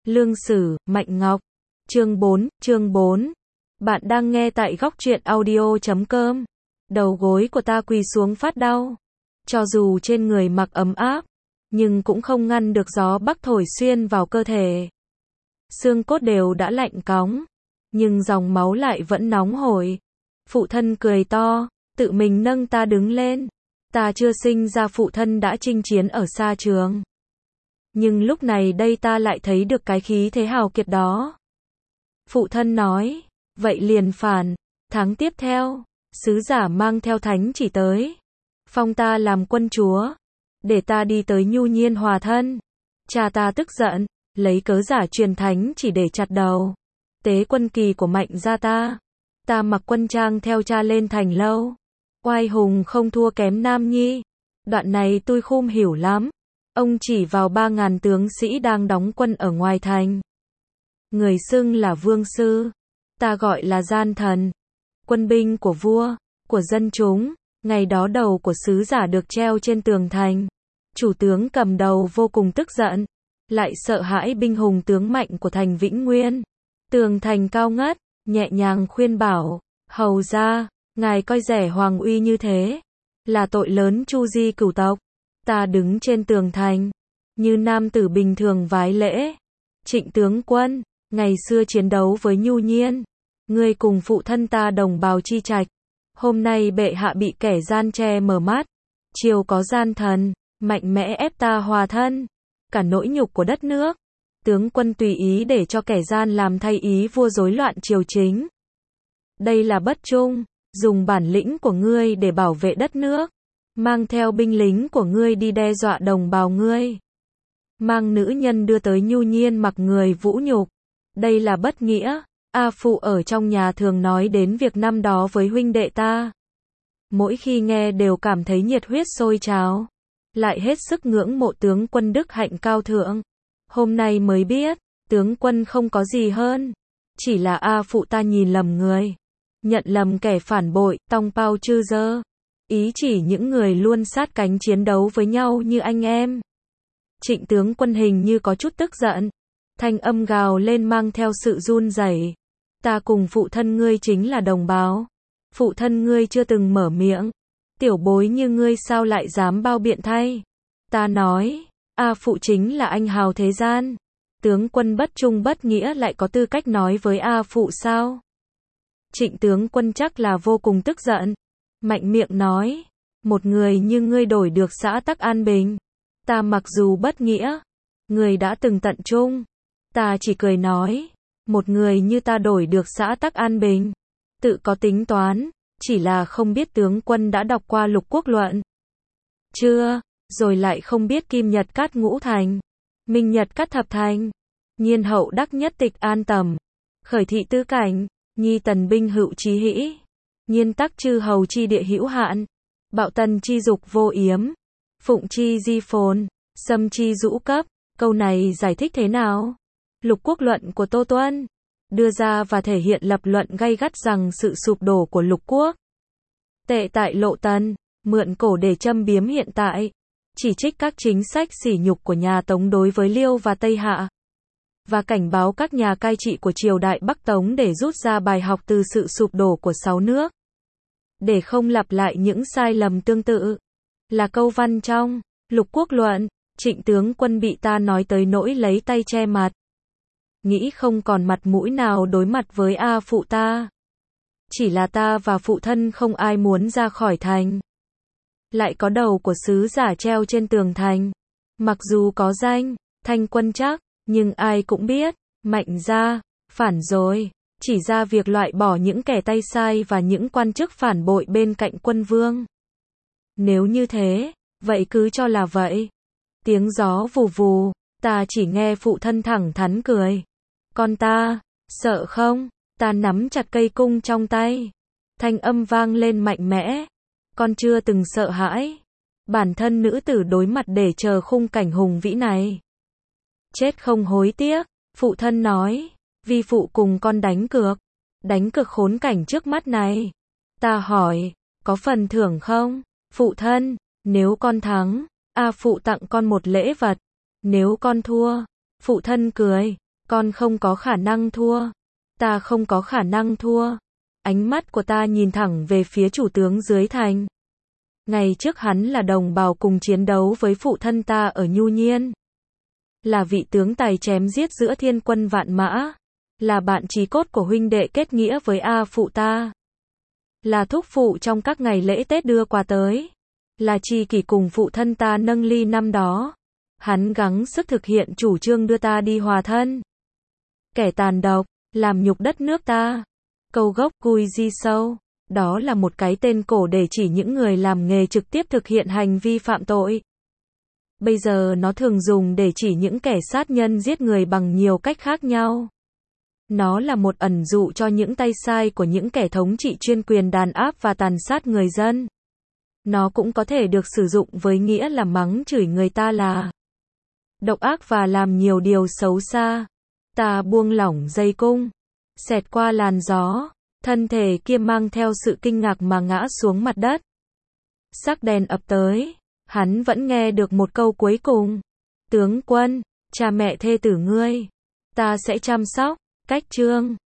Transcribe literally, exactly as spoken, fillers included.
Lương Sử, Mạnh Ngọc. Chương bốn, chương bốn. Bạn đang nghe tại góc truyện audio chấm com. Đầu gối của ta quỳ xuống phát đau. Cho dù trên người mặc ấm áp, nhưng cũng không ngăn được gió bắc thổi xuyên vào cơ thể. Xương cốt đều đã lạnh cóng, nhưng dòng máu lại vẫn nóng hổi. Phụ thân cười to, tự mình nâng ta đứng lên. Ta chưa sinh ra phụ thân đã chinh chiến ở xa trường. Nhưng lúc này đây ta lại thấy được cái khí thế hào kiệt đó. Phụ thân nói, vậy liền phản. Tháng tiếp theo, sứ giả mang theo thánh chỉ tới, phong ta làm quân chúa, để ta đi tới Nhu Nhiên hòa thân. Cha ta tức giận, lấy cớ giả truyền thánh chỉ để chặt đầu tế quân kỳ của Mạnh gia ta. Ta mặc quân trang theo cha lên thành lâu, oai hùng không thua kém Nam Nhi. Đoạn này tôi không hiểu lắm. Ông chỉ vào ba ngàn tướng sĩ đang đóng quân ở ngoài thành. Người xưng là vương sư, ta gọi là gian thần. Quân binh của vua, của dân chúng. Ngày đó đầu của sứ giả được treo trên tường thành. Chủ tướng cầm đầu vô cùng tức giận, lại sợ hãi binh hùng tướng mạnh của thành Vĩnh Nguyên. Tường thành cao ngất, nhẹ nhàng khuyên bảo, hầu ra, ngài coi rẻ hoàng uy như thế, là tội lớn chu di cửu tộc. Ta đứng trên tường thành, như nam tử bình thường vái lễ. Trịnh tướng quân, ngày xưa chiến đấu với Nhu Nhiên, ngươi cùng phụ thân ta đồng bào chi trạch. Hôm nay bệ hạ bị kẻ gian che mở mắt, chiều có gian thần, mạnh mẽ ép ta hòa thân. Cả nỗi nhục của đất nước, tướng quân tùy ý để cho kẻ gian làm thay ý vua rối loạn triều chính. Đây là bất trung, dùng bản lĩnh của ngươi để bảo vệ đất nước. Mang theo binh lính của ngươi đi đe dọa đồng bào ngươi. Mang nữ nhân đưa tới Nhu Nhiên mặc người vũ nhục. Đây là bất nghĩa. A phụ ở trong nhà thường nói đến việc năm đó với huynh đệ ta. Mỗi khi nghe đều cảm thấy nhiệt huyết sôi trào. Lại hết sức ngưỡng mộ tướng quân đức hạnh cao thượng. Hôm nay mới biết, tướng quân không có gì hơn. Chỉ là A phụ ta nhìn lầm người. Nhận lầm kẻ phản bội, tong pao chư dơ. Ý chỉ những người luôn sát cánh chiến đấu với nhau như anh em. Trịnh tướng quân hình như có chút tức giận. Thanh âm gào lên mang theo sự run rẩy. Ta cùng phụ thân ngươi chính là đồng bào. Phụ thân ngươi chưa từng mở miệng. Tiểu bối như ngươi sao lại dám bao biện thay. Ta nói, A phụ chính là anh hào thế gian. Tướng quân bất trung bất nghĩa lại có tư cách nói với A phụ sao? Trịnh tướng quân chắc là vô cùng tức giận. Mạnh miệng nói, một người như ngươi đổi được xã tắc an bình. Ta mặc dù bất nghĩa, người đã từng tận trung. Ta chỉ cười nói, một người như ta đổi được xã tắc an bình. Tự có tính toán, chỉ là không biết tướng quân đã đọc qua Lục Quốc Luận chưa, rồi lại không biết Kim Nhật Cát ngũ thành, Minh Nhật Cát thập thành, Nhiên hậu đắc nhất tịch an tầm, khởi thị tư cảnh, nhi tần binh hữu chí hĩ. Nhiên tắc chư hầu chi địa hữu hạn, bạo tần chi dục vô yếm, phụng chi di phồn, xâm chi dũ cấp. Câu này giải thích thế nào? Lục Quốc Luận của Tô Tuân đưa ra và thể hiện lập luận gay gắt rằng sự sụp đổ của lục quốc tệ tại Lộ Tần, mượn cổ để châm biếm hiện tại, chỉ trích các chính sách sỉ nhục của nhà Tống đối với Liêu và Tây Hạ, và cảnh báo các nhà cai trị của triều đại Bắc Tống để rút ra bài học từ sự sụp đổ của sáu nước, để không lặp lại những sai lầm tương tự. Là câu văn trong Lục Quốc Luận. Trịnh tướng quân bị ta nói tới nỗi lấy tay che mặt, nghĩ không còn mặt mũi nào đối mặt với A phụ ta. Chỉ là ta và phụ thân không ai muốn ra khỏi thành. Lại có đầu của sứ giả treo trên tường thành. Mặc dù có danh Thanh Quân Trắc, nhưng ai cũng biết Mạnh gia phản rồi. Chỉ ra việc loại bỏ những kẻ tay sai và những quan chức phản bội bên cạnh quân vương. Nếu như thế, vậy cứ cho là vậy. Tiếng gió vù vù, ta chỉ nghe phụ thân thẳng thắn cười. Con ta, sợ không? Ta nắm chặt cây cung trong tay. Thanh âm vang lên mạnh mẽ. Con chưa từng sợ hãi. Bản thân nữ tử đối mặt để chờ khung cảnh hùng vĩ này. Chết không hối tiếc, phụ thân nói. Vi phụ cùng con đánh cược. Đánh cược khốn cảnh trước mắt này. Ta hỏi, có phần thưởng không? Phụ thân, nếu con thắng, A phụ tặng con một lễ vật. Nếu con thua, phụ thân cười. Con không có khả năng thua. Ta không có khả năng thua. Ánh mắt của ta nhìn thẳng về phía chủ tướng dưới thành. Ngày trước hắn là đồng bào cùng chiến đấu với phụ thân ta ở Nhu Nhiên. Là vị tướng tài chém giết giữa thiên quân vạn mã. Là bạn chí cốt của huynh đệ kết nghĩa với A phụ ta. Là thúc phụ trong các ngày lễ Tết đưa quà tới. Là tri kỷ cùng phụ thân ta nâng ly năm đó. Hắn gắng sức thực hiện chủ trương đưa ta đi hòa thân. Kẻ tàn độc, làm nhục đất nước ta. Câu gốc Cui Di Sâu, đó là một cái tên cổ để chỉ những người làm nghề trực tiếp thực hiện hành vi phạm tội. Bây giờ nó thường dùng để chỉ những kẻ sát nhân giết người bằng nhiều cách khác nhau. Nó là một ẩn dụ cho những tay sai của những kẻ thống trị chuyên quyền đàn áp và tàn sát người dân. Nó cũng có thể được sử dụng với nghĩa là mắng chửi người ta là độc ác và làm nhiều điều xấu xa. Ta buông lỏng dây cung, xẹt qua làn gió, thân thể kia mang theo sự kinh ngạc mà ngã xuống mặt đất. Sắc đèn ập tới, hắn vẫn nghe được một câu cuối cùng. Tướng quân, cha mẹ thê tử ngươi, ta sẽ chăm sóc. Cách chương